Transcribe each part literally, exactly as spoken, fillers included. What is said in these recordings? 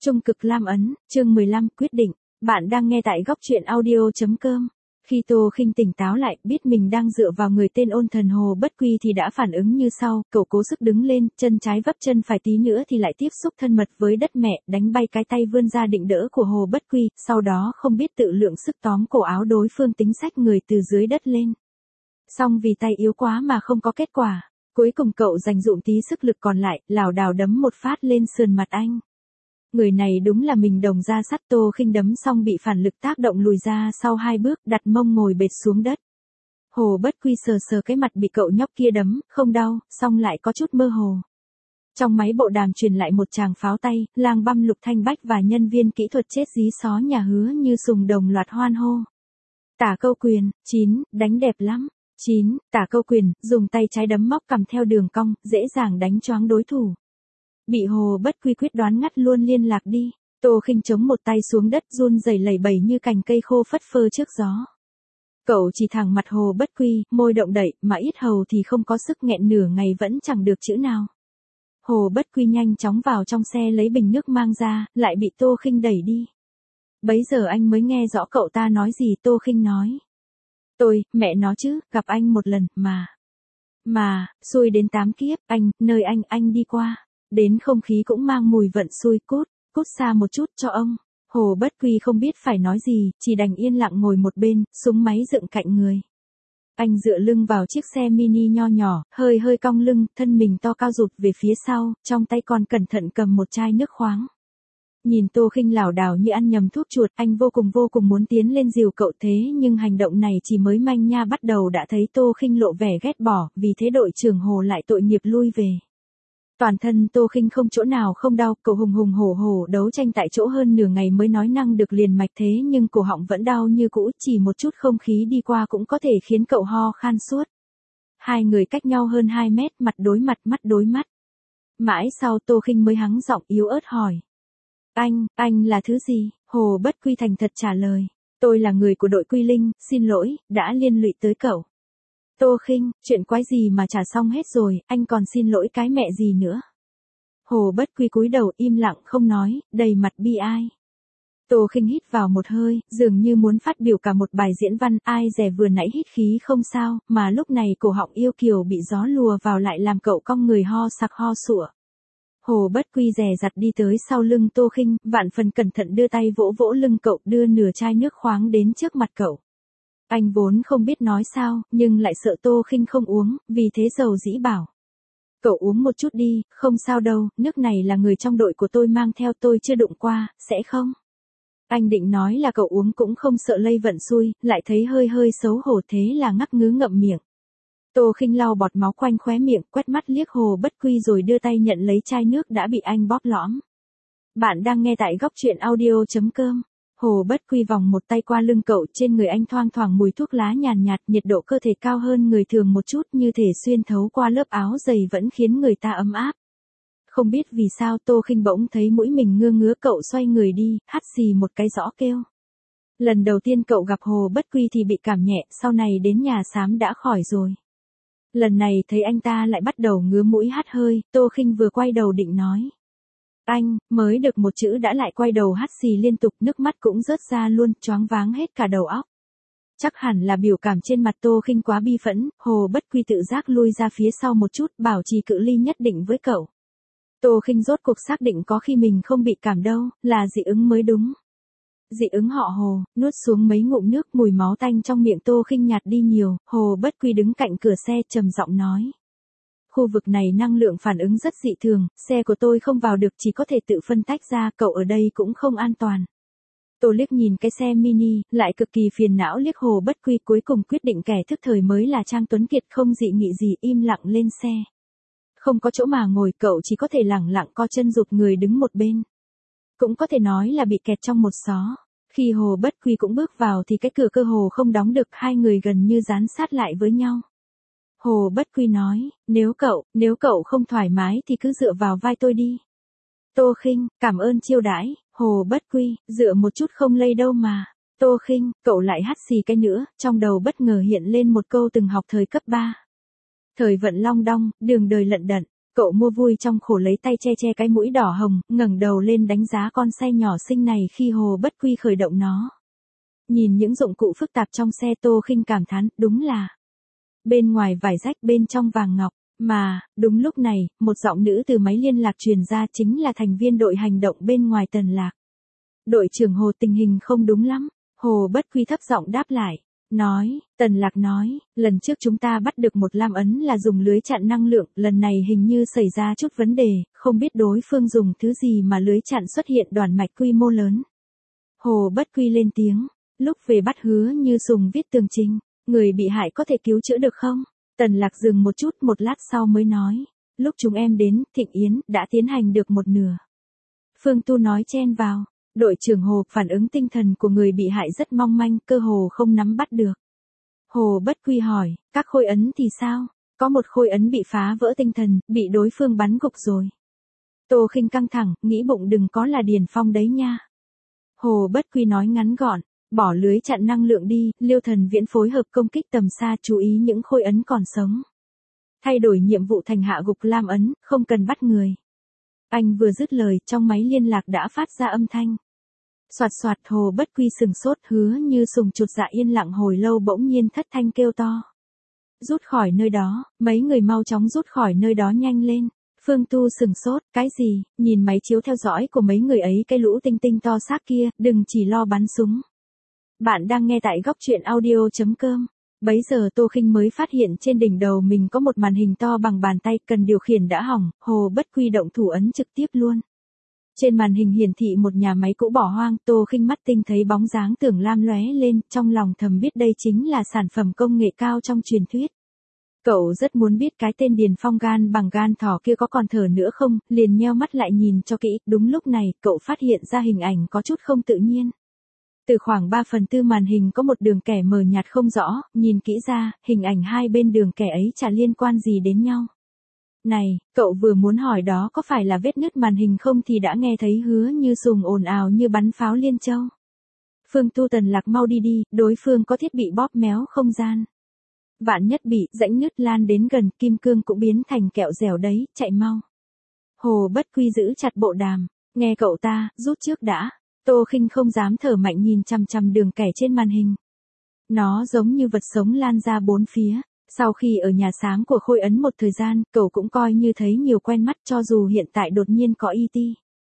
Trung cực lam ấn, chương mười lăm, quyết định. Bạn đang nghe tại góc truyện audio.com. Khi Tô Khinh tỉnh táo lại, biết mình đang dựa vào người tên ôn thần Hồ Bất Quy thì đã phản ứng như sau, cậu cố sức đứng lên, chân trái vấp chân phải tí nữa thì lại tiếp xúc thân mật với đất mẹ, đánh bay cái tay vươn ra định đỡ của Hồ Bất Quy, sau đó không biết tự lượng sức tóm cổ áo đối phương tính xách người từ dưới đất lên. Xong vì tay yếu quá mà không có kết quả, cuối cùng cậu dành dụm tí sức lực còn lại, lảo đảo đấm một phát lên sườn mặt anh. Người này đúng là mình đồng ra sắt. Tô Khinh đấm xong bị phản lực tác động lùi ra sau hai bước, đặt mông ngồi bệt xuống đất. Hồ Bất Quy sờ sờ cái mặt bị cậu nhóc kia đấm, không đau, song lại có chút mơ hồ. Trong máy bộ đàm truyền lại một tràng pháo tay, Lang Băm, Lục Thanh Bách và nhân viên kỹ thuật chết dí xó nhà Hứa Như Sùng đồng loạt hoan hô. Tả câu quyền, chín, đánh đẹp lắm. chín, tả câu quyền, dùng tay trái đấm móc cằm theo đường cong, dễ dàng đánh choáng đối thủ. Bị Hồ Bất Quy quyết đoán ngắt luôn liên lạc đi. Tô Khinh chống một tay xuống đất run rẩy lẩy bẩy như cành cây khô phất phơ trước gió. Cậu chỉ thẳng mặt Hồ Bất Quy, môi động đậy, mà yết hầu thì không có sức, nghẹn nửa ngày vẫn chẳng được chữ nào. Hồ Bất Quy nhanh chóng vào trong xe lấy bình nước mang ra, lại bị Tô Khinh đẩy đi. Bấy giờ anh mới nghe rõ cậu ta nói gì. Tô Khinh nói: Tôi, mẹ nó chứ, gặp anh một lần, mà. Mà, xui đến tám kiếp, anh, nơi anh, anh đi qua. Đến không khí cũng mang mùi vận xui, cút, cút xa một chút cho ông. Hồ Bất Quy không biết phải nói gì, chỉ đành yên lặng ngồi một bên, súng máy dựng cạnh người. Anh dựa lưng vào chiếc xe mini nho nhỏ, hơi hơi cong lưng, thân mình to cao rụt về phía sau, trong tay còn cẩn thận cầm một chai nước khoáng. Nhìn Tô Khinh lảo đảo như ăn nhầm thuốc chuột, anh vô cùng vô cùng muốn tiến lên dìu cậu, thế nhưng hành động này chỉ mới manh nha bắt đầu đã thấy Tô Khinh lộ vẻ ghét bỏ, vì thế đội trưởng Hồ lại tội nghiệp lui về. Toàn thân Tô Khinh không chỗ nào không đau, cậu hùng hùng hổ hổ đấu tranh tại chỗ hơn nửa ngày mới nói năng được liền mạch, thế nhưng cổ họng vẫn đau như cũ, chỉ một chút không khí đi qua cũng có thể khiến cậu ho khan suốt. Hai người cách nhau hơn hai mét, mặt đối mặt, mắt đối mắt. Mãi sau Tô Khinh mới hắng giọng yếu ớt hỏi: Anh, anh là thứ gì? Hồ Bất Quy thành thật trả lời: Tôi là người của đội Quy Linh, xin lỗi, đã liên lụy tới cậu. Tô Khinh, chuyện quái gì mà trả xong hết rồi, anh còn xin lỗi cái mẹ gì nữa? Hồ Bất Quy cúi đầu im lặng không nói, đầy mặt bi ai. Tô Khinh hít vào một hơi, dường như muốn phát biểu cả một bài diễn văn, ai dè vừa nãy hít khí không sao, mà lúc này cổ họng yêu kiều bị gió lùa vào lại làm cậu cong người ho sặc ho sủa. Hồ Bất Quy dè dặt đi tới sau lưng Tô Khinh, vạn phần cẩn thận đưa tay vỗ vỗ lưng cậu, đưa nửa chai nước khoáng đến trước mặt cậu. Anh vốn không biết nói sao, nhưng lại sợ Tô Khinh không uống, vì thế dầu dĩ bảo: Cậu uống một chút đi, không sao đâu, nước này là người trong đội của tôi mang theo, tôi chưa đụng qua, sẽ không? Anh định nói là cậu uống cũng không sợ lây vận xui, lại thấy hơi hơi xấu hổ, thế là ngắc ngứ ngậm miệng. Tô Khinh lau bọt máu quanh khóe miệng, quét mắt liếc Hồ Bất Quy rồi đưa tay nhận lấy chai nước đã bị anh bóp lõm. Bạn đang nghe tại góc truyện audio.com. Hồ Bất Quy vòng một tay qua lưng cậu, trên người anh thoang thoảng mùi thuốc lá nhàn nhạt, nhiệt độ cơ thể cao hơn người thường một chút, như thể xuyên thấu qua lớp áo dày vẫn khiến người ta ấm áp. Không biết vì sao Tô Khinh bỗng thấy mũi mình ngưa ngứa, cậu xoay người đi, hắt xì một cái rõ kêu. Lần đầu tiên cậu gặp Hồ Bất Quy thì bị cảm nhẹ, sau này đến nhà xám đã khỏi rồi. Lần này thấy anh ta lại bắt đầu ngứa mũi hắt hơi, Tô Khinh vừa quay đầu định nói: Anh, mới được một chữ đã lại quay đầu hắt xì liên tục, nước mắt cũng rớt ra luôn, choáng váng hết cả đầu óc. Chắc hẳn là biểu cảm trên mặt Tô Khinh quá bi phẫn, Hồ Bất Quy tự giác lui ra phía sau một chút, bảo trì cự ly nhất định với cậu. Tô Khinh rốt cuộc xác định có khi mình không bị cảm đâu, là dị ứng mới đúng. Dị ứng họ Hồ, nuốt xuống mấy ngụm nước, mùi máu tanh trong miệng Tô Khinh nhạt đi nhiều. Hồ Bất Quy đứng cạnh cửa xe trầm giọng nói: Khu vực này năng lượng phản ứng rất dị thường, xe của tôi không vào được, chỉ có thể tự phân tách ra, cậu ở đây cũng không an toàn. Tô liếc nhìn cái xe mini, lại cực kỳ phiền não liếc Hồ Bất Quy, cuối cùng quyết định kẻ thức thời mới là Trang Tuấn Kiệt, không dị nghị gì, im lặng lên xe. Không có chỗ mà ngồi, cậu chỉ có thể lẳng lặng co chân rụt người đứng một bên. Cũng có thể nói là bị kẹt trong một xó. Khi Hồ Bất Quy cũng bước vào thì cái cửa cơ hồ không đóng được, hai người gần như dán sát lại với nhau. Hồ Bất Quy nói: Nếu cậu, nếu cậu không thoải mái thì cứ dựa vào vai tôi đi. Tô Khinh, cảm ơn chiêu đãi. Hồ Bất Quy, dựa một chút không lây đâu mà. Tô Khinh, cậu lại hắt xì cái nữa, trong đầu bất ngờ hiện lên một câu từng học thời cấp ba. Thời vận long đong, đường đời lận đận. Cậu mua vui trong khổ lấy tay che che cái mũi đỏ hồng, ngẩng đầu lên đánh giá con xe nhỏ xinh này khi Hồ Bất Quy khởi động nó. Nhìn những dụng cụ phức tạp trong xe Tô Khinh cảm thán, đúng là bên ngoài vải rách bên trong vàng ngọc. Mà, đúng lúc này, một giọng nữ từ máy liên lạc truyền ra chính là thành viên đội hành động bên ngoài Tần Lạc. Đội trưởng Hồ, tình hình không đúng lắm. Hồ Bất Quy thấp giọng đáp lại. Nói, Tần Lạc nói, lần trước chúng ta bắt được một lam ấn là dùng lưới chặn năng lượng, lần này hình như xảy ra chút vấn đề, không biết đối phương dùng thứ gì mà lưới chặn xuất hiện đoàn mạch quy mô lớn. Hồ Bất Quy lên tiếng, lúc về bắt Hứa Như Sùng viết tường trình, người bị hại có thể cứu chữa được không? Tần Lạc dừng một chút một lát sau mới nói, lúc chúng em đến, Thịnh Yến đã tiến hành được một nửa. Phương Tu nói chen vào. Đội trưởng Hồ, phản ứng tinh thần của người bị hại rất mong manh, cơ hồ không nắm bắt được. Hồ Bất Quy hỏi, các khôi ấn thì sao? Có một khôi ấn bị phá vỡ tinh thần, bị đối phương bắn gục rồi. Tô Khinh căng thẳng, nghĩ bụng đừng có là Điền Phong đấy nha. Hồ Bất Quy nói ngắn gọn, bỏ lưới chặn năng lượng đi, Liêu Thần Viễn phối hợp công kích tầm xa, chú ý những khôi ấn còn sống. Thay đổi nhiệm vụ thành hạ gục lam ấn, không cần bắt người. Anh vừa dứt lời, trong máy liên lạc đã phát ra âm thanh. Soạt soạt. Hồ Bất Quy sừng sốt, Hứa Như Sùng chột dạ yên lặng hồi lâu bỗng nhiên thất thanh kêu to. Rút khỏi nơi đó, mấy người mau chóng rút khỏi nơi đó nhanh lên. Phương Tu sừng sốt, cái gì, nhìn máy chiếu theo dõi của mấy người ấy, cái lũ tinh tinh to xác kia, đừng chỉ lo bắn súng. Bạn đang nghe tại góc truyện audio chấm com. Bấy giờ Tô Khinh mới phát hiện trên đỉnh đầu mình có một màn hình to bằng bàn tay, cần điều khiển đã hỏng, Hồ Bất Quy động thủ ấn trực tiếp luôn. Trên màn hình hiển thị một nhà máy cũ bỏ hoang, Tô Khinh mắt tinh thấy bóng dáng tưởng lam lóe lên, trong lòng thầm biết đây chính là sản phẩm công nghệ cao trong truyền thuyết. Cậu rất muốn biết cái tên Điền Phong gan bằng gan thỏ kia có còn thở nữa không, liền nheo mắt lại nhìn cho kỹ, đúng lúc này, cậu phát hiện ra hình ảnh có chút không tự nhiên. Từ khoảng ba phần tư màn hình có một đường kẻ mờ nhạt không rõ, nhìn kỹ ra, hình ảnh hai bên đường kẻ ấy chả liên quan gì đến nhau. Này, cậu vừa muốn hỏi đó có phải là vết nứt màn hình không thì đã nghe thấy Hứa Như Sùng ồn ào như bắn pháo liên châu. Phương Tu, Tần Lạc mau đi đi, đối phương có thiết bị bóp méo không gian. Vạn nhất bị rãnh nứt lan đến gần, kim cương cũng biến thành kẹo dẻo đấy, chạy mau. Hồ Bất Quy giữ chặt bộ đàm, nghe cậu ta, rút trước đã. Tô Khinh không dám thở mạnh nhìn chằm chằm đường kẻ trên màn hình. Nó giống như vật sống lan ra bốn phía. Sau khi ở nhà xám của Khôi Ấn một thời gian, cậu cũng coi như thấy nhiều quen mắt cho dù hiện tại đột nhiên có i tê.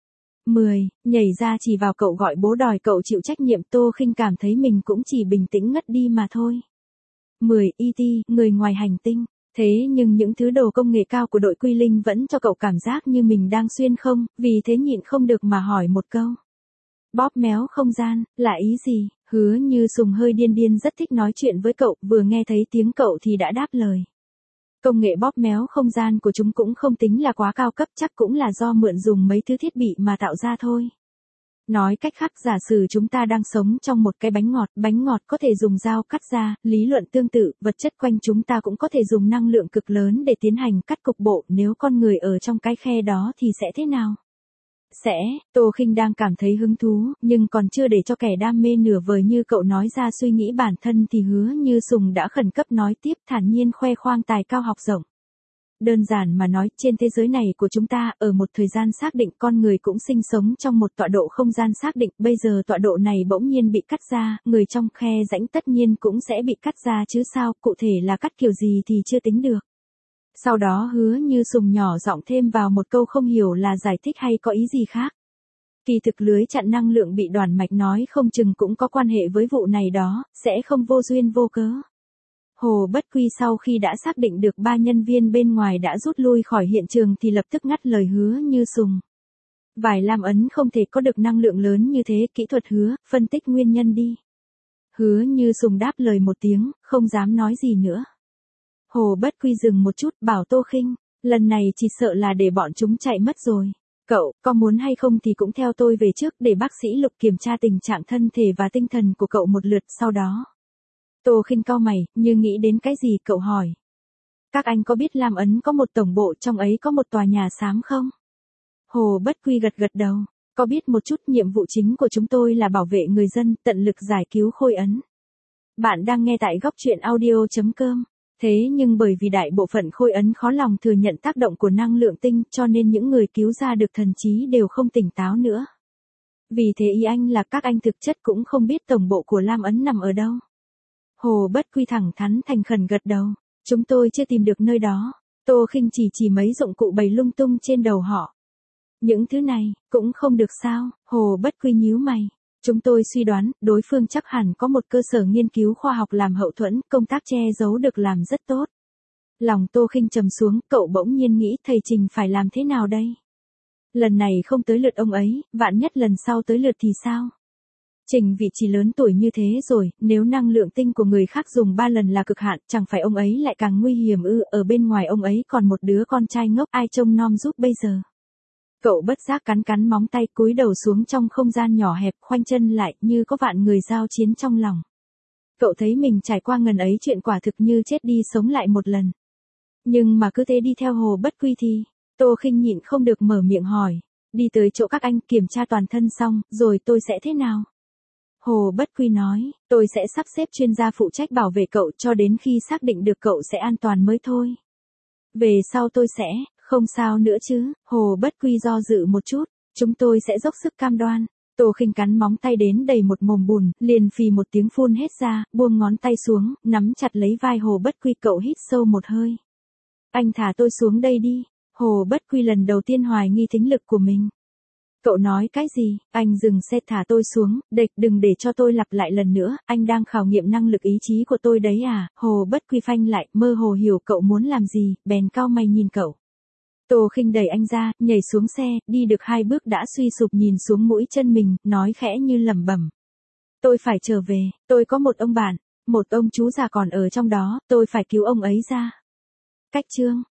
mười, nhảy ra chỉ vào cậu gọi bố đòi cậu chịu trách nhiệm. Tô Khinh cảm thấy mình cũng chỉ bình tĩnh ngất đi mà thôi. mười, i tê, người ngoài hành tinh. Thế nhưng những thứ đồ công nghệ cao của đội Quy Linh vẫn cho cậu cảm giác như mình đang xuyên không, vì thế nhịn không được mà hỏi một câu. Bóp méo không gian, là ý gì? Hứa Như Sùng hơi điên điên rất thích nói chuyện với cậu, vừa nghe thấy tiếng cậu thì đã đáp lời. Công nghệ bóp méo không gian của chúng cũng không tính là quá cao cấp, chắc cũng là do mượn dùng mấy thứ thiết bị mà tạo ra thôi. Nói cách khác, giả sử chúng ta đang sống trong một cái bánh ngọt, bánh ngọt có thể dùng dao cắt ra, lý luận tương tự, vật chất quanh chúng ta cũng có thể dùng năng lượng cực lớn để tiến hành cắt cục bộ, nếu con người ở trong cái khe đó thì sẽ thế nào? Sẽ, Tô Khinh đang cảm thấy hứng thú, nhưng còn chưa để cho kẻ đam mê nửa vời như cậu nói ra suy nghĩ bản thân thì Hứa Như Sùng đã khẩn cấp nói tiếp, thản nhiên khoe khoang tài cao học rộng. Đơn giản mà nói, trên thế giới này của chúng ta, ở một thời gian xác định con người cũng sinh sống trong một tọa độ không gian xác định, bây giờ tọa độ này bỗng nhiên bị cắt ra, người trong khe rãnh tất nhiên cũng sẽ bị cắt ra chứ sao, cụ thể là cắt kiểu gì thì chưa tính được. Sau đó Hứa Như Sùng nhỏ giọng thêm vào một câu không hiểu là giải thích hay có ý gì khác. Kỳ thực lưới chặn năng lượng bị đoàn mạch nói không chừng cũng có quan hệ với vụ này đó, sẽ không vô duyên vô cớ. Hồ Bất Quy sau khi đã xác định được ba nhân viên bên ngoài đã rút lui khỏi hiện trường thì lập tức ngắt lời Hứa Như Sùng. Vài lam ấn không thể có được năng lượng lớn như thế, kỹ thuật Hứa, phân tích nguyên nhân đi. Hứa Như Sùng đáp lời một tiếng, không dám nói gì nữa. Hồ Bất Quy dừng một chút, bảo Tô Khinh, lần này chỉ sợ là để bọn chúng chạy mất rồi. Cậu, có muốn hay không thì cũng theo tôi về trước để bác sĩ Lục kiểm tra tình trạng thân thể và tinh thần của cậu một lượt sau đó. Tô Khinh cau mày, như nghĩ đến cái gì cậu hỏi. Các anh có biết Lam Ấn có một tổng bộ trong ấy có một tòa nhà xám không? Hồ Bất Quy gật gật đầu, có biết một chút, nhiệm vụ chính của chúng tôi là bảo vệ người dân, tận lực giải cứu Khôi Ấn. Bạn đang nghe tại góc truyện audio chấm com. Thế nhưng bởi vì đại bộ phận khôi ấn khó lòng thừa nhận tác động của năng lượng tinh cho nên những người cứu ra được thần trí đều không tỉnh táo nữa. Vì thế ý anh là các anh thực chất cũng không biết tổng bộ của Lam Ấn nằm ở đâu. Hồ Bất Quy thẳng thắn thành khẩn gật đầu. Chúng tôi chưa tìm được nơi đó. Tô Khinh chỉ chỉ mấy dụng cụ bày lung tung trên đầu họ. Những thứ này, cũng không được sao, Hồ Bất Quy nhíu mày. Chúng tôi suy đoán, đối phương chắc hẳn có một cơ sở nghiên cứu khoa học làm hậu thuẫn, công tác che giấu được làm rất tốt. Lòng Tô Khinh trầm xuống, cậu bỗng nhiên nghĩ thầy Trình phải làm thế nào đây? Lần này không tới lượt ông ấy, vạn nhất lần sau tới lượt thì sao? Trình vị trí lớn tuổi như thế rồi, nếu năng lượng tinh của người khác dùng ba lần là cực hạn, chẳng phải ông ấy lại càng nguy hiểm ư? Ở bên ngoài ông ấy còn một đứa con trai ngốc, ai trông nom giúp bây giờ? Cậu bất giác cắn cắn móng tay, cúi đầu xuống trong không gian nhỏ hẹp, khoanh chân lại như có vạn người giao chiến trong lòng. Cậu thấy mình trải qua ngần ấy chuyện quả thực như chết đi sống lại một lần. Nhưng mà cứ thế đi theo Hồ Bất Quy thì, Tô Khinh nhịn không được mở miệng hỏi, đi tới chỗ các anh kiểm tra toàn thân xong, rồi tôi sẽ thế nào? Hồ Bất Quy nói, tôi sẽ sắp xếp chuyên gia phụ trách bảo vệ cậu cho đến khi xác định được cậu sẽ an toàn mới thôi. Về sau tôi sẽ, không sao nữa chứ? Hồ Bất Quy do dự một chút, chúng tôi sẽ dốc sức cam đoan. Tô Khinh cắn móng tay đến đầy một mồm bùn, liền phì một tiếng phun hết ra, buông ngón tay xuống, nắm chặt lấy vai Hồ Bất Quy. Cậu hít sâu một hơi. Anh thả tôi xuống đây đi. Hồ Bất Quy lần đầu tiên hoài nghi thính lực của mình. Cậu nói cái gì? Anh dừng xe, thả tôi xuống, địch, đừng để cho tôi lặp lại lần nữa, anh đang khảo nghiệm năng lực ý chí của tôi đấy à? Hồ Bất Quy phanh lại, mơ hồ hiểu cậu muốn làm gì, bèn cau mày nhìn cậu. Tô Khinh đẩy anh ra, nhảy xuống xe, đi được hai bước đã suy sụp nhìn xuống mũi chân mình, nói khẽ như lẩm bẩm. Tôi phải trở về, tôi có một ông bạn, một ông chú già còn ở trong đó, tôi phải cứu ông ấy ra. Cách chương